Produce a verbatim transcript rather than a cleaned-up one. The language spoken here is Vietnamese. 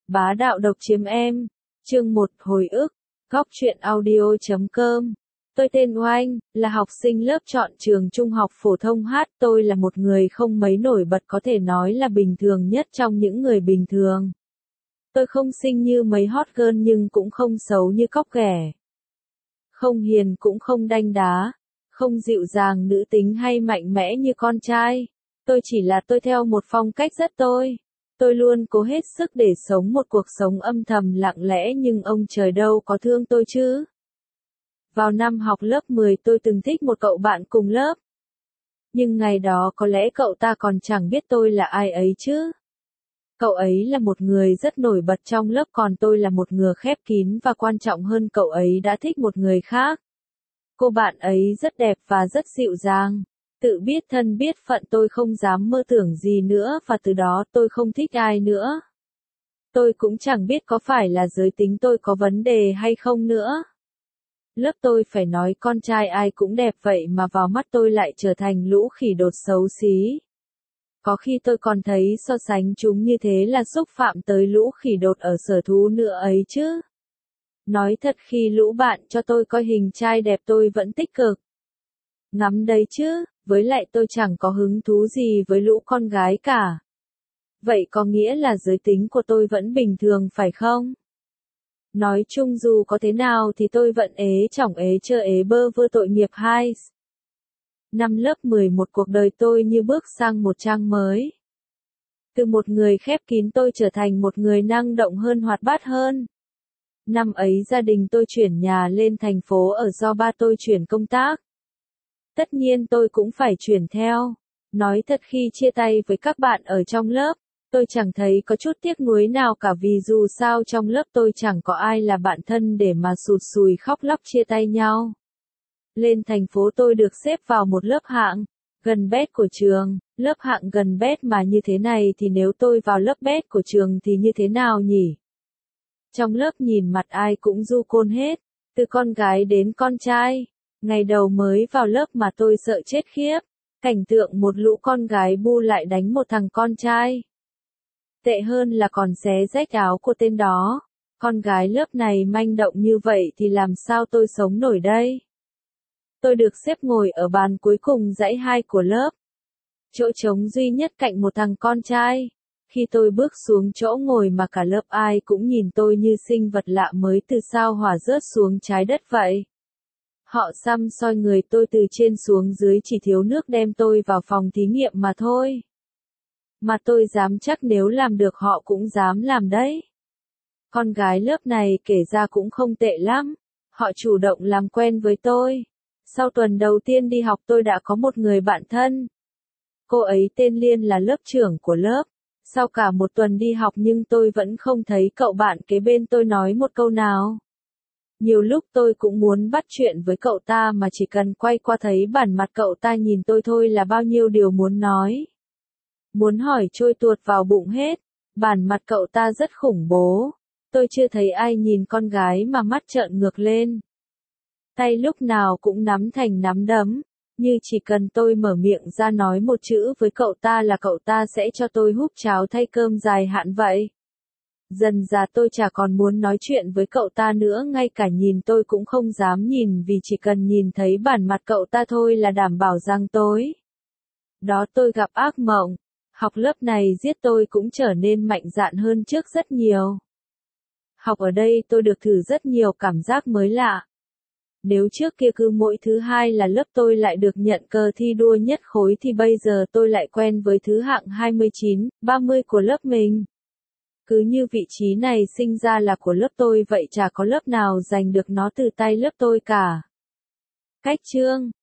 Bá đạo độc chiếm em. Chương một hồi ức. Góc truyện audio chấm com. Tôi tên Oanh, là học sinh lớp chọn trường trung học phổ thông H. Tôi là một người không mấy nổi bật, có thể nói là bình thường nhất trong những người bình thường. Tôi không xinh như mấy hot girl nhưng cũng không xấu như cóc ghẻ. Không hiền cũng không đanh đá. Không dịu dàng nữ tính hay mạnh mẽ như con trai. Tôi chỉ là tôi theo một phong cách rất tôi. Tôi luôn cố hết sức để sống một cuộc sống âm thầm lặng lẽ, nhưng ông trời đâu có thương tôi chứ. Vào năm học lớp mười tôi từng thích một cậu bạn cùng lớp. Nhưng ngày đó có lẽ cậu ta còn chẳng biết tôi là ai ấy chứ. Cậu ấy là một người rất nổi bật trong lớp, còn tôi là một người khép kín, và quan trọng hơn cậu ấy đã thích một người khác. Cô bạn ấy rất đẹp và rất dịu dàng. Tự biết thân biết phận, tôi không dám mơ tưởng gì nữa, và từ đó tôi không thích ai nữa. Tôi cũng chẳng biết có phải là giới tính tôi có vấn đề hay không nữa. Lớp tôi phải nói con trai ai cũng đẹp, vậy mà vào mắt tôi lại trở thành lũ khỉ đột xấu xí. Có khi tôi còn thấy so sánh chúng như thế là xúc phạm tới lũ khỉ đột ở sở thú nữa ấy chứ. Nói thật, khi lũ bạn cho tôi coi hình trai đẹp tôi vẫn tích cực ngắm đấy chứ, với lại tôi chẳng có hứng thú gì với lũ con gái cả. Vậy có nghĩa là giới tính của tôi vẫn bình thường phải không? Nói chung dù có thế nào thì tôi vẫn ế chỏng ế chơ ế bơ vơ tội nghiệp hai. Năm lớp mười một cuộc đời tôi như bước sang một trang mới. Từ một người khép kín tôi trở thành một người năng động hơn, hoạt bát hơn. Năm ấy gia đình tôi chuyển nhà lên thành phố ở do ba tôi chuyển công tác. Tất nhiên tôi cũng phải chuyển theo. Nói thật, khi chia tay với các bạn ở trong lớp, tôi chẳng thấy có chút tiếc nuối nào cả, vì dù sao trong lớp tôi chẳng có ai là bạn thân để mà sụt sùi khóc lóc chia tay nhau. Lên thành phố tôi được xếp vào một lớp hạng gần bét của trường. Lớp hạng gần bét mà như thế này thì nếu tôi vào lớp bét của trường thì như thế nào nhỉ? Trong lớp nhìn mặt ai cũng du côn hết, từ con gái đến con trai. Ngày đầu mới vào lớp mà tôi sợ chết khiếp. Cảnh tượng một lũ con gái bu lại đánh một thằng con trai. Tệ hơn là còn xé rách áo của tên đó. Con gái lớp này manh động như vậy thì làm sao tôi sống nổi đây? Tôi được xếp ngồi ở bàn cuối cùng dãy hai của lớp. Chỗ trống duy nhất cạnh một thằng con trai. Khi tôi bước xuống chỗ ngồi mà cả lớp ai cũng nhìn tôi như sinh vật lạ mới từ sao hỏa rớt xuống trái đất vậy. Họ xăm soi người tôi từ trên xuống dưới, chỉ thiếu nước đem tôi vào phòng thí nghiệm mà thôi. Mà tôi dám chắc nếu làm được họ cũng dám làm đấy. Con gái lớp này kể ra cũng không tệ lắm. Họ chủ động làm quen với tôi. Sau tuần đầu tiên đi học tôi đã có một người bạn thân. Cô ấy tên Liên, là lớp trưởng của lớp. Sau cả một tuần đi học nhưng tôi vẫn không thấy cậu bạn kế bên tôi nói một câu nào. Nhiều lúc tôi cũng muốn bắt chuyện với cậu ta, mà chỉ cần quay qua thấy bản mặt cậu ta nhìn tôi thôi là bao nhiêu điều muốn nói. Muốn hỏi trôi tuột vào bụng hết. Bản mặt cậu ta rất khủng bố. Tôi chưa thấy ai nhìn con gái mà mắt trợn ngược lên. Tay lúc nào cũng nắm thành nắm đấm. Như chỉ cần tôi mở miệng ra nói một chữ với cậu ta là cậu ta sẽ cho tôi húp cháo thay cơm dài hạn vậy. Dần dà tôi chả còn muốn nói chuyện với cậu ta nữa, ngay cả nhìn tôi cũng không dám nhìn, vì chỉ cần nhìn thấy bản mặt cậu ta thôi là đảm bảo rằng tối đó tôi gặp ác mộng. Học lớp này giết tôi cũng trở nên mạnh dạn hơn trước rất nhiều. Học ở đây tôi được thử rất nhiều cảm giác mới lạ. Nếu trước kia cứ mỗi thứ hai là lớp tôi lại được nhận cờ thi đua nhất khối, thì bây giờ tôi lại quen với thứ hạng hai mươi chín, ba mươi của lớp mình. Cứ như vị trí này sinh ra là của lớp tôi vậy, chả có lớp nào giành được nó từ tay lớp tôi cả. Cách chương